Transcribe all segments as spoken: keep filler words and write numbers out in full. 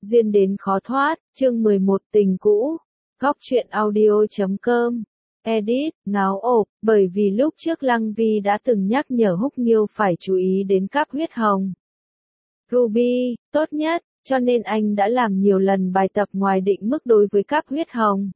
Duyên đến khó thoát, chương mười một tình cũ. Góc truyện audio chấm com. Edit, ngáo ộp, bởi vì lúc trước Lăng Vi đã từng nhắc nhở Húc Nghiêu phải chú ý đến cáp huyết hồng. Ruby, tốt nhất, cho nên anh đã làm nhiều lần bài tập ngoài định mức đối với cáp huyết hồng.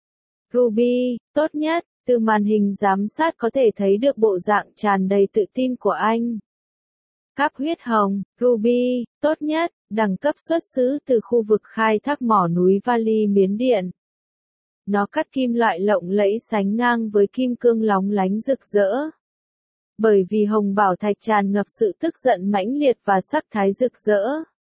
Ruby, tốt nhất, từ màn hình giám sát có thể thấy được bộ dạng tràn đầy tự tin của anh. Cáp huyết hồng, Ruby, tốt nhất, đẳng cấp xuất xứ từ khu vực khai thác mỏ núi Vali Miến Điện. Nó cắt kim loại lộng lẫy sánh ngang với kim cương lóng lánh rực rỡ. Bởi vì hồng bảo thạch tràn ngập sự tức giận mãnh liệt và sắc thái rực rỡ.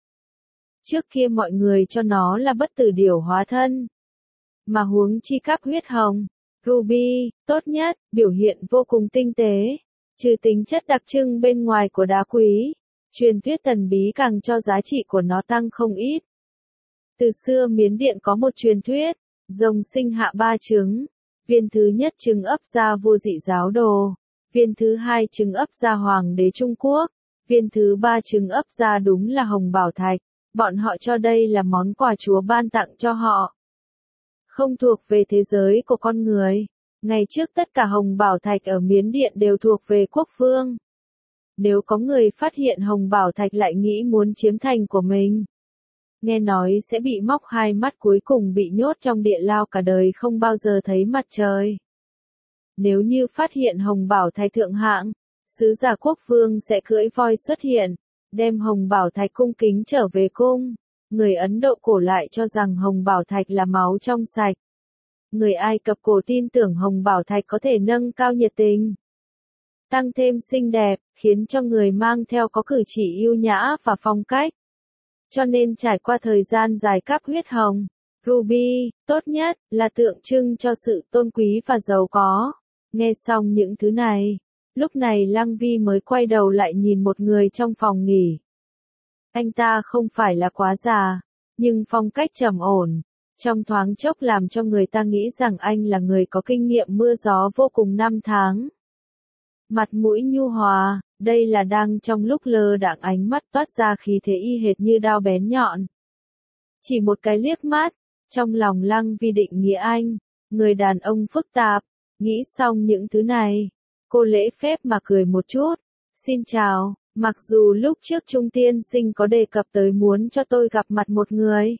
Trước kia mọi người cho nó là bất tử điểu hóa thân. Mà huống chi cáp huyết hồng, Ruby, tốt nhất, biểu hiện vô cùng tinh tế. Trừ tính chất đặc trưng bên ngoài của đá quý, truyền thuyết thần bí càng cho giá trị của nó tăng không ít. Từ xưa Miến Điện có một truyền thuyết, rồng sinh hạ ba trứng, viên thứ nhất trứng ấp ra vô dị giáo đồ, viên thứ hai trứng ấp ra hoàng đế Trung Quốc, viên thứ ba trứng ấp ra đúng là hồng bảo thạch, bọn họ cho đây là món quà Chúa ban tặng cho họ. Không thuộc về thế giới của con người. Ngày trước tất cả hồng bảo thạch ở Miến Điện đều thuộc về quốc vương. Nếu có người phát hiện hồng bảo thạch lại nghĩ muốn chiếm thành của mình, nghe nói sẽ bị móc hai mắt, cuối cùng bị nhốt trong địa lao cả đời không bao giờ thấy mặt trời. Nếu như phát hiện hồng bảo thạch thượng hạng, sứ giả quốc vương sẽ cưỡi voi xuất hiện, đem hồng bảo thạch cung kính trở về cung. Người Ấn Độ cổ lại cho rằng hồng bảo thạch là máu trong sạch. Người Ai Cập cổ tin tưởng hồng bảo thạch có thể nâng cao nhiệt tình, tăng thêm xinh đẹp, khiến cho người mang theo có cử chỉ yêu nhã và phong cách. Cho nên trải qua thời gian dài cáp huyết hồng, Ruby, tốt nhất, là tượng trưng cho sự tôn quý và giàu có. Nghe xong những thứ này, lúc này Lăng Vi mới quay đầu lại nhìn một người trong phòng nghỉ. Anh ta không phải là quá già, nhưng phong cách trầm ổn, trong thoáng chốc làm cho người ta nghĩ rằng anh là người có kinh nghiệm mưa gió vô cùng năm tháng. Mặt mũi nhu hòa, đây là đang trong lúc lơ đãng ánh mắt toát ra khí thế y hệt như đao bén nhọn. Chỉ một cái liếc mắt, trong lòng Lăng Vi định nghĩa anh, người đàn ông phức tạp. Nghĩ xong những thứ này, cô lễ phép mà cười một chút. Xin chào, mặc dù lúc trước Trung tiên sinh có đề cập tới muốn cho tôi gặp mặt một người,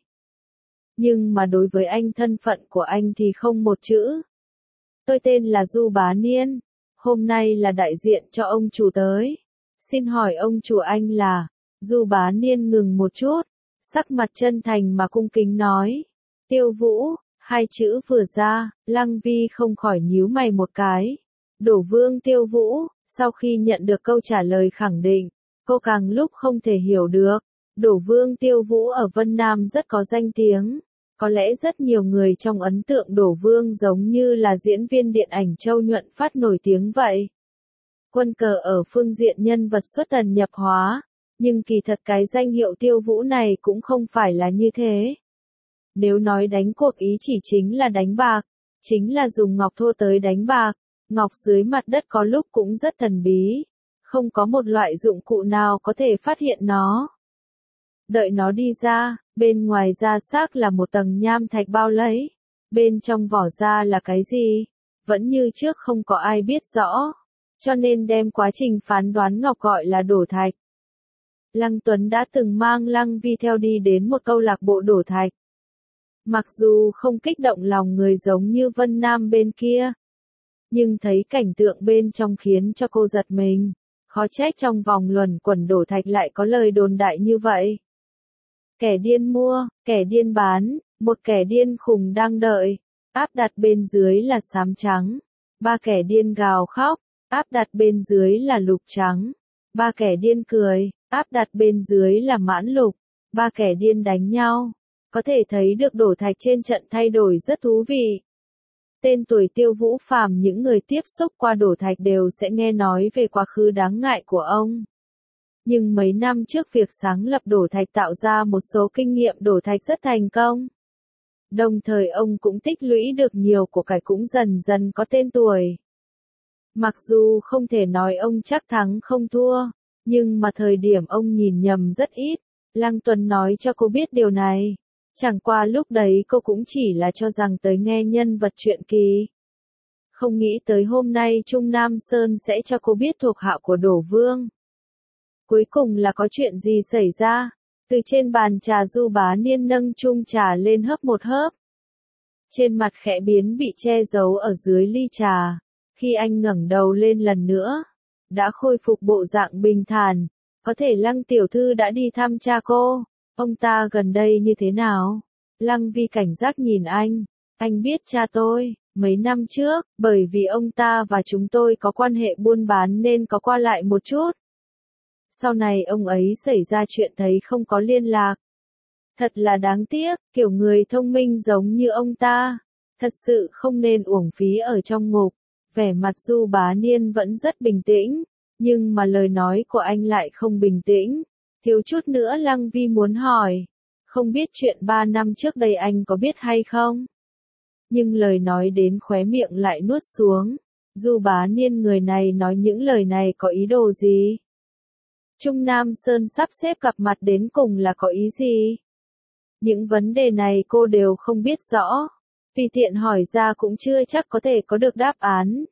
nhưng mà đối với anh thân phận của anh thì không một chữ. Tôi tên là Du Bá Niên, hôm nay là đại diện cho ông chủ tới. Xin hỏi ông chủ anh là? Du Bá Niên ngừng một chút, sắc mặt chân thành mà cung kính nói. Tiêu Vũ, hai chữ vừa ra, Lăng Vi không khỏi nhíu mày một cái. Đổ vương Tiêu Vũ, sau khi nhận được câu trả lời khẳng định, cô càng lúc không thể hiểu được. Đổ vương Tiêu Vũ ở Vân Nam rất có danh tiếng. Có lẽ rất nhiều người trong ấn tượng Đổ vương giống như là diễn viên điện ảnh Châu Nhuận Phát nổi tiếng vậy. Quân cờ ở phương diện nhân vật xuất thần nhập hóa, nhưng kỳ thật cái danh hiệu Tiêu Vũ này cũng không phải là như thế. Nếu nói đánh cuộc ý chỉ chính là đánh bạc, chính là dùng ngọc thô tới đánh bạc. Ngọc dưới mặt đất có lúc cũng rất thần bí, không có một loại dụng cụ nào có thể phát hiện nó. Đợi nó đi ra, bên ngoài da xác là một tầng nham thạch bao lấy, bên trong vỏ da là cái gì, vẫn như trước không có ai biết rõ, cho nên đem quá trình phán đoán ngọc gọi là đổ thạch. Lăng Tuấn đã từng mang Lăng Vi theo đi đến một câu lạc bộ đổ thạch. Mặc dù không kích động lòng người giống như Vân Nam bên kia, nhưng thấy cảnh tượng bên trong khiến cho cô giật mình. Khó trách trong vòng luẩn quẩn đổ thạch lại có lời đồn đại như vậy. Kẻ điên mua, kẻ điên bán, một kẻ điên khùng đang đợi, áp đặt bên dưới là xám trắng. Ba kẻ điên gào khóc, áp đặt bên dưới là lục trắng. Ba kẻ điên cười, áp đặt bên dưới là mãn lục. Ba kẻ điên đánh nhau. Có thể thấy được đổ thạch trên trận thay đổi rất thú vị. Tên tuổi Tiêu Vũ phàm những người tiếp xúc qua đổ thạch đều sẽ nghe nói về quá khứ đáng ngại của ông. Nhưng mấy năm trước việc sáng lập đổ thạch tạo ra một số kinh nghiệm đổ thạch rất thành công. Đồng thời ông cũng tích lũy được nhiều của cải, cũng dần dần có tên tuổi. Mặc dù không thể nói ông chắc thắng không thua, nhưng mà thời điểm ông nhìn nhầm rất ít. Lăng Tuấn nói cho cô biết điều này. Chẳng qua lúc đấy cô cũng chỉ là cho rằng tới nghe nhân vật truyện kỳ. Không nghĩ tới hôm nay Trung Nam Sơn sẽ cho cô biết thuộc hạ của Đổ Vương. Cuối cùng là có chuyện gì xảy ra? Từ trên bàn trà Du Bá Niên nâng chung trà lên hớp một hớp. Trên mặt khẽ biến bị che giấu ở dưới ly trà. Khi anh ngẩng đầu lên lần nữa, đã khôi phục bộ dạng bình thản. Có thể Lăng tiểu thư đã đi thăm cha cô. Ông ta gần đây như thế nào? Lăng Vi cảnh giác nhìn anh. Anh biết cha tôi, mấy năm trước, bởi vì ông ta và chúng tôi có quan hệ buôn bán nên có qua lại một chút. Sau này ông ấy xảy ra chuyện thấy không có liên lạc. Thật là đáng tiếc, kiểu người thông minh giống như ông ta. Thật sự không nên uổng phí ở trong ngục. Vẻ mặt Du Bá Niên vẫn rất bình tĩnh, nhưng mà lời nói của anh lại không bình tĩnh. Thiếu chút nữa Lăng Vi muốn hỏi, không biết chuyện ba năm trước đây anh có biết hay không? Nhưng lời nói đến khóe miệng lại nuốt xuống. Du Bá Niên người này nói những lời này có ý đồ gì? Trung Nam Sơn sắp xếp gặp mặt đến cùng là có ý gì? Những vấn đề này cô đều không biết rõ. Vì tiện hỏi ra cũng chưa chắc có thể có được đáp án.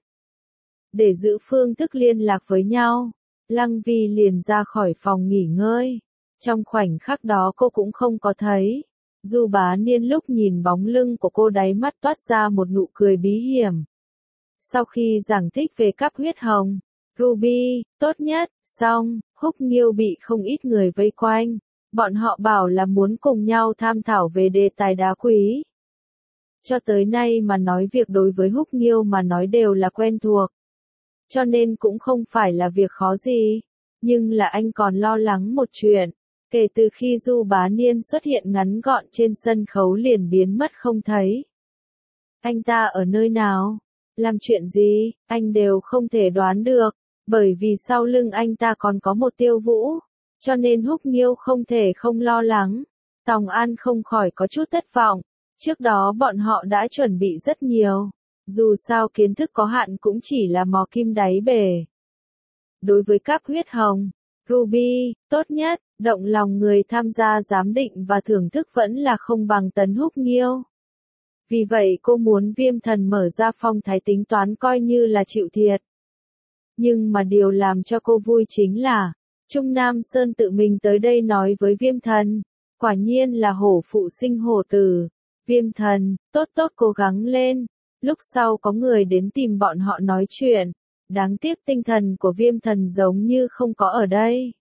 Để giữ phương thức liên lạc với nhau, Lăng Vi liền ra khỏi phòng nghỉ ngơi. Trong khoảnh khắc đó cô cũng không có thấy. Du Bá Niên lúc nhìn bóng lưng của cô đáy mắt toát ra một nụ cười bí hiểm. Sau khi giảng thích về cắp huyết hồng, Ruby, tốt nhất, xong, Húc Nghiêu bị không ít người vây quanh. Bọn họ bảo là muốn cùng nhau tham thảo về đề tài đá quý. Cho tới nay mà nói việc đối với Húc Nghiêu mà nói đều là quen thuộc. Cho nên cũng không phải là việc khó gì. Nhưng là anh còn lo lắng một chuyện. Kể từ khi Du Bá Niên xuất hiện ngắn gọn trên sân khấu liền biến mất không thấy. Anh ta ở nơi nào? Làm chuyện gì? Anh đều không thể đoán được. Bởi vì sau lưng anh ta còn có một Tiêu Vũ. Cho nên Húc Nghiêu không thể không lo lắng. Tòng An không khỏi có chút thất vọng. Trước đó bọn họ đã chuẩn bị rất nhiều. Dù sao kiến thức có hạn cũng chỉ là mò kim đáy bể. Đối với cắp huyết hồng, Ruby, tốt nhất, động lòng người tham gia giám định và thưởng thức vẫn là không bằng Tấn Húc Nghiêu. Vì vậy cô muốn Viêm Thần mở ra phong thái tính toán coi như là chịu thiệt. Nhưng mà điều làm cho cô vui chính là, Trung Nam Sơn tự mình tới đây nói với Viêm Thần. Quả nhiên là hổ phụ sinh hổ tử. Viêm Thần, tốt tốt cố gắng lên. Lúc sau có người đến tìm bọn họ nói chuyện. Đáng tiếc tinh thần của Viêm Thần giống như không có ở đây.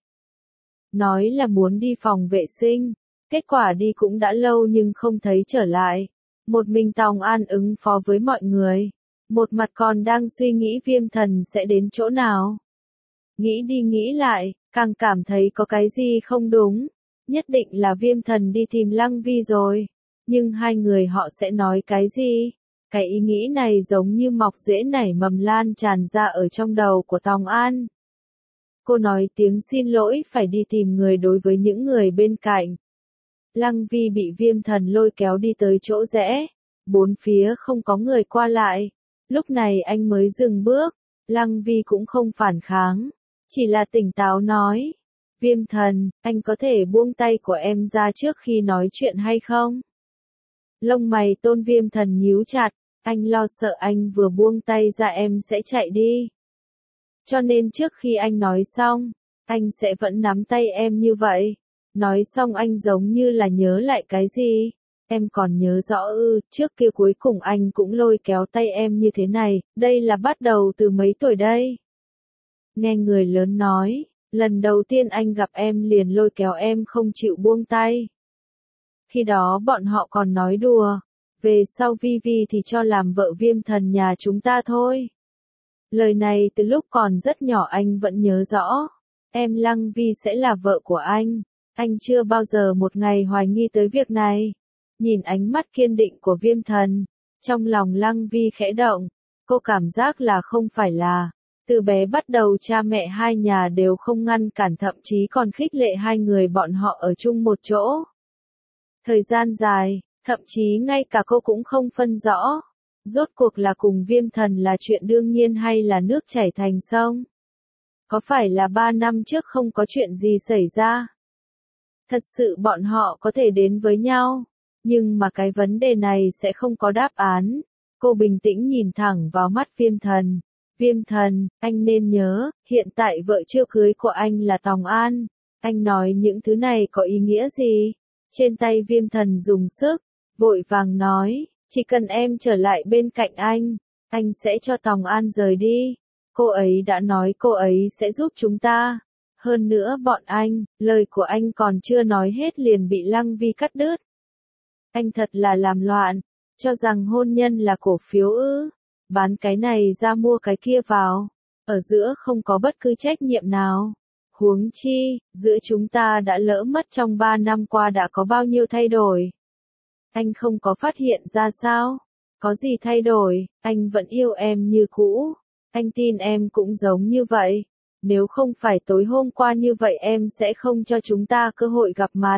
Nói là muốn đi phòng vệ sinh. Kết quả đi cũng đã lâu nhưng không thấy trở lại. Một mình Tòng An ứng phó với mọi người. Một mặt còn đang suy nghĩ Viêm Thần sẽ đến chỗ nào. Nghĩ đi nghĩ lại, càng cảm thấy có cái gì không đúng. Nhất định là Viêm Thần đi tìm Lăng Vi rồi. Nhưng hai người họ sẽ nói cái gì? Cái ý nghĩ này giống như mọc rễ nảy mầm lan tràn ra ở trong đầu của Tòng An. Cô nói tiếng xin lỗi phải đi tìm người đối với những người bên cạnh. Lăng Vi bị Viêm Thần lôi kéo đi tới chỗ rẽ. Bốn phía không có người qua lại. Lúc này anh mới dừng bước. Lăng Vi cũng không phản kháng. Chỉ là tỉnh táo nói. Viêm Thần, anh có thể buông tay của em ra trước khi nói chuyện hay không? Lông mày Tôn Viêm Thần nhíu chặt. Anh lo sợ anh vừa buông tay ra em sẽ chạy đi. Cho nên trước khi anh nói xong, anh sẽ vẫn nắm tay em như vậy. Nói xong anh giống như là nhớ lại cái gì. Em còn nhớ rõ ư, trước kia cuối cùng anh cũng lôi kéo tay em như thế này, đây là bắt đầu từ mấy tuổi đây. Nghe người lớn nói, lần đầu tiên anh gặp em liền lôi kéo em không chịu buông tay. Khi đó bọn họ còn nói đùa, về sau Vi Vi thì cho làm vợ Viêm Thần nhà chúng ta thôi. Lời này từ lúc còn rất nhỏ anh vẫn nhớ rõ. Em Lăng Vi sẽ là vợ của anh. Anh chưa bao giờ một ngày hoài nghi tới việc này. Nhìn ánh mắt kiên định của Viêm Thần, trong lòng Lăng Vi khẽ động. Cô cảm giác là không phải là. Từ bé bắt đầu cha mẹ hai nhà đều không ngăn cản thậm chí còn khích lệ hai người bọn họ ở chung một chỗ. Thời gian dài, thậm chí ngay cả cô cũng không phân rõ. Rốt cuộc là cùng Viêm Thần là chuyện đương nhiên hay là nước chảy thành sông? Có phải là ba năm trước không có chuyện gì xảy ra? Thật sự bọn họ có thể đến với nhau, nhưng mà cái vấn đề này sẽ không có đáp án. Cô bình tĩnh nhìn thẳng vào mắt Viêm Thần. Viêm Thần, anh nên nhớ, hiện tại vợ chưa cưới của anh là Tòng An. Anh nói những thứ này có ý nghĩa gì? Trên tay Viêm Thần dùng sức, vội vàng nói, chỉ cần em trở lại bên cạnh anh, anh sẽ cho Tòng An rời đi. Cô ấy đã nói cô ấy sẽ giúp chúng ta. Hơn nữa bọn anh, lời của anh còn chưa nói hết liền bị Lăng Vi cắt đứt. Anh thật là làm loạn, cho rằng hôn nhân là cổ phiếu ư, bán cái này ra mua cái kia vào, ở giữa không có bất cứ trách nhiệm nào. Huống chi, giữa chúng ta đã lỡ mất trong ba năm qua đã có bao nhiêu thay đổi. Anh không có phát hiện ra sao? Có gì thay đổi, anh vẫn yêu em như cũ. Anh tin em cũng giống như vậy. Nếu không phải tối hôm qua như vậy em sẽ không cho chúng ta cơ hội gặp mặt.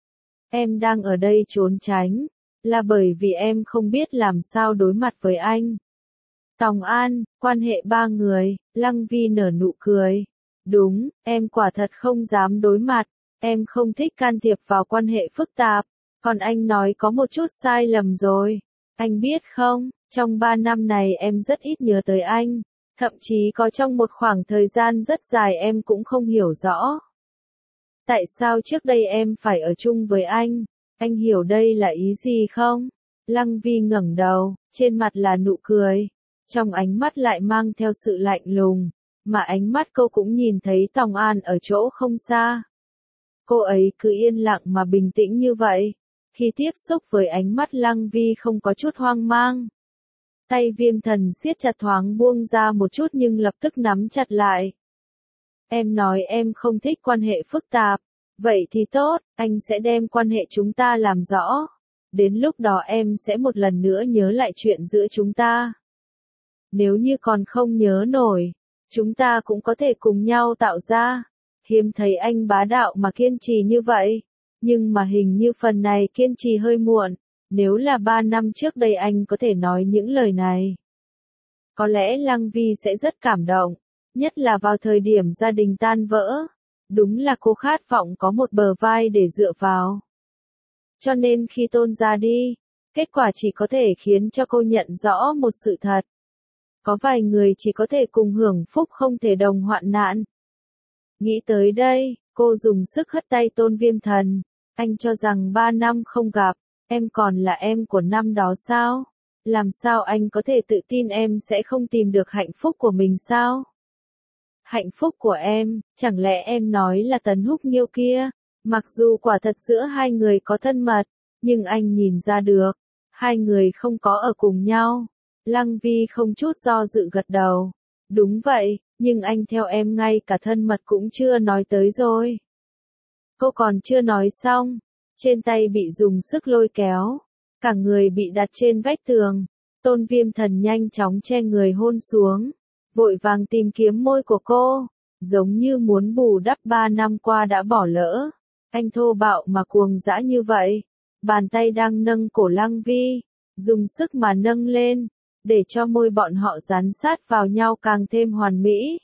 Em đang ở đây trốn tránh, là bởi vì em không biết làm sao đối mặt với anh. Tòng An, quan hệ ba người, Lăng Vi nở nụ cười. Đúng, em quả thật không dám đối mặt, em không thích can thiệp vào quan hệ phức tạp, còn anh nói có một chút sai lầm rồi. Anh biết không, trong ba năm này em rất ít nhớ tới anh, thậm chí có trong một khoảng thời gian rất dài em cũng không hiểu rõ. Tại sao trước đây em phải ở chung với anh? Anh hiểu đây là ý gì không? Lăng Vi ngẩng đầu, trên mặt là nụ cười, trong ánh mắt lại mang theo sự lạnh lùng, mà ánh mắt cô cũng nhìn thấy Tòng An ở chỗ không xa. Cô ấy cứ yên lặng mà bình tĩnh như vậy, khi tiếp xúc với ánh mắt Lăng Vi không có chút hoang mang. Tay Viêm Thần siết chặt thoáng buông ra một chút nhưng lập tức nắm chặt lại. Em nói em không thích quan hệ phức tạp, vậy thì tốt, anh sẽ đem quan hệ chúng ta làm rõ. Đến lúc đó em sẽ một lần nữa nhớ lại chuyện giữa chúng ta. Nếu như còn không nhớ nổi, chúng ta cũng có thể cùng nhau tạo ra. Hiếm thấy anh bá đạo mà kiên trì như vậy, nhưng mà hình như phần này kiên trì hơi muộn. Nếu là ba năm trước đây anh có thể nói những lời này, có lẽ Lăng Vi sẽ rất cảm động, nhất là vào thời điểm gia đình tan vỡ. Đúng là cô khát vọng có một bờ vai để dựa vào. Cho nên khi Tôn ra đi, kết quả chỉ có thể khiến cho cô nhận rõ một sự thật. Có vài người chỉ có thể cùng hưởng phúc không thể đồng hoạn nạn. Nghĩ tới đây, cô dùng sức hất tay Tôn Viêm Thần. Anh cho rằng ba năm không gặp, em còn là em của năm đó sao? Làm sao anh có thể tự tin em sẽ không tìm được hạnh phúc của mình sao? Hạnh phúc của em, chẳng lẽ em nói là Tấn Húc Nghiêu kia? Mặc dù quả thật giữa hai người có thân mật, nhưng anh nhìn ra được, hai người không có ở cùng nhau. Lăng Vi không chút do dự gật đầu. Đúng vậy, nhưng anh theo em ngay cả thân mật cũng chưa nói tới rồi. Cô còn chưa nói xong, trên tay bị dùng sức lôi kéo, cả người bị đặt trên vách tường. Tôn Viêm Thần nhanh chóng che người hôn xuống, vội vàng tìm kiếm môi của cô, giống như muốn bù đắp ba năm qua đã bỏ lỡ. Anh thô bạo mà cuồng dã như vậy, bàn tay đang nâng cổ Lăng Vi, dùng sức mà nâng lên, để cho môi bọn họ dán sát vào nhau càng thêm hoàn mỹ.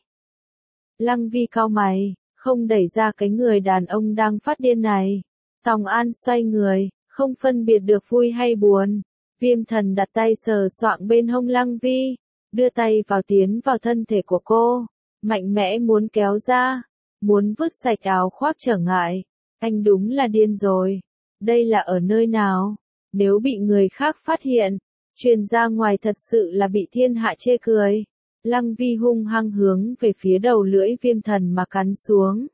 Lăng Vi cau mày, không đẩy ra cái người đàn ông đang phát điên này. Tòng An xoay người, không phân biệt được vui hay buồn. Viêm Thần đặt tay sờ soạng bên hông Lăng Vi, đưa tay vào tiến vào thân thể của cô, mạnh mẽ muốn kéo ra, muốn vứt sạch áo khoác trở ngại. Anh đúng là điên rồi. Đây là ở nơi nào? Nếu bị người khác phát hiện, truyền ra ngoài thật sự là bị thiên hạ chê cười. Lăng Vi hung hăng hướng về phía đầu lưỡi Viêm Thần mà cắn xuống.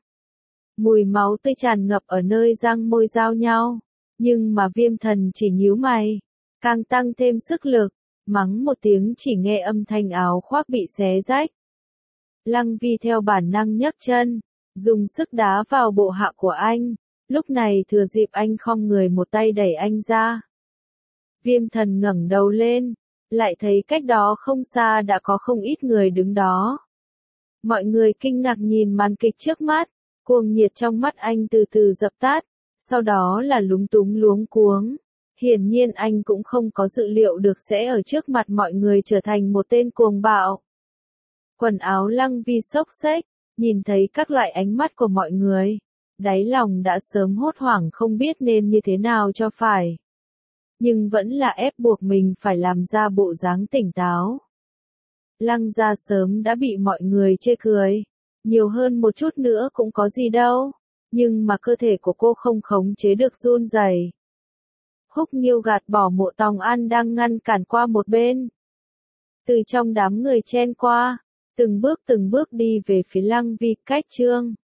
Mùi máu tươi tràn ngập ở nơi răng môi giao nhau, nhưng mà Viêm Thần chỉ nhíu mày, càng tăng thêm sức lực, mắng một tiếng chỉ nghe âm thanh áo khoác bị xé rách. Lăng Vi theo bản năng nhấc chân, dùng sức đá vào bộ hạ của anh, lúc này thừa dịp anh khom người một tay đẩy anh ra. Viêm Thần ngẩng đầu lên, lại thấy cách đó không xa đã có không ít người đứng đó. Mọi người kinh ngạc nhìn màn kịch trước mắt, cuồng nhiệt trong mắt anh từ từ dập tắt, sau đó là lúng túng luống cuống. Hiển nhiên anh cũng không có dự liệu được sẽ ở trước mặt mọi người trở thành một tên cuồng bạo. Quần áo Lăng Vi xốc xếch, nhìn thấy các loại ánh mắt của mọi người, đáy lòng đã sớm hốt hoảng không biết nên như thế nào cho phải. Nhưng vẫn là ép buộc mình phải làm ra bộ dáng tỉnh táo. Lăng Gia sớm đã bị mọi người chê cười. Nhiều hơn một chút nữa cũng có gì đâu. Nhưng mà cơ thể của cô không khống chế được run rẩy. Húc Nghiêu gạt bỏ Mộ Tòng An đang ngăn cản qua một bên. Từ trong đám người chen qua, từng bước từng bước đi về phía Lăng Vi, cách Trương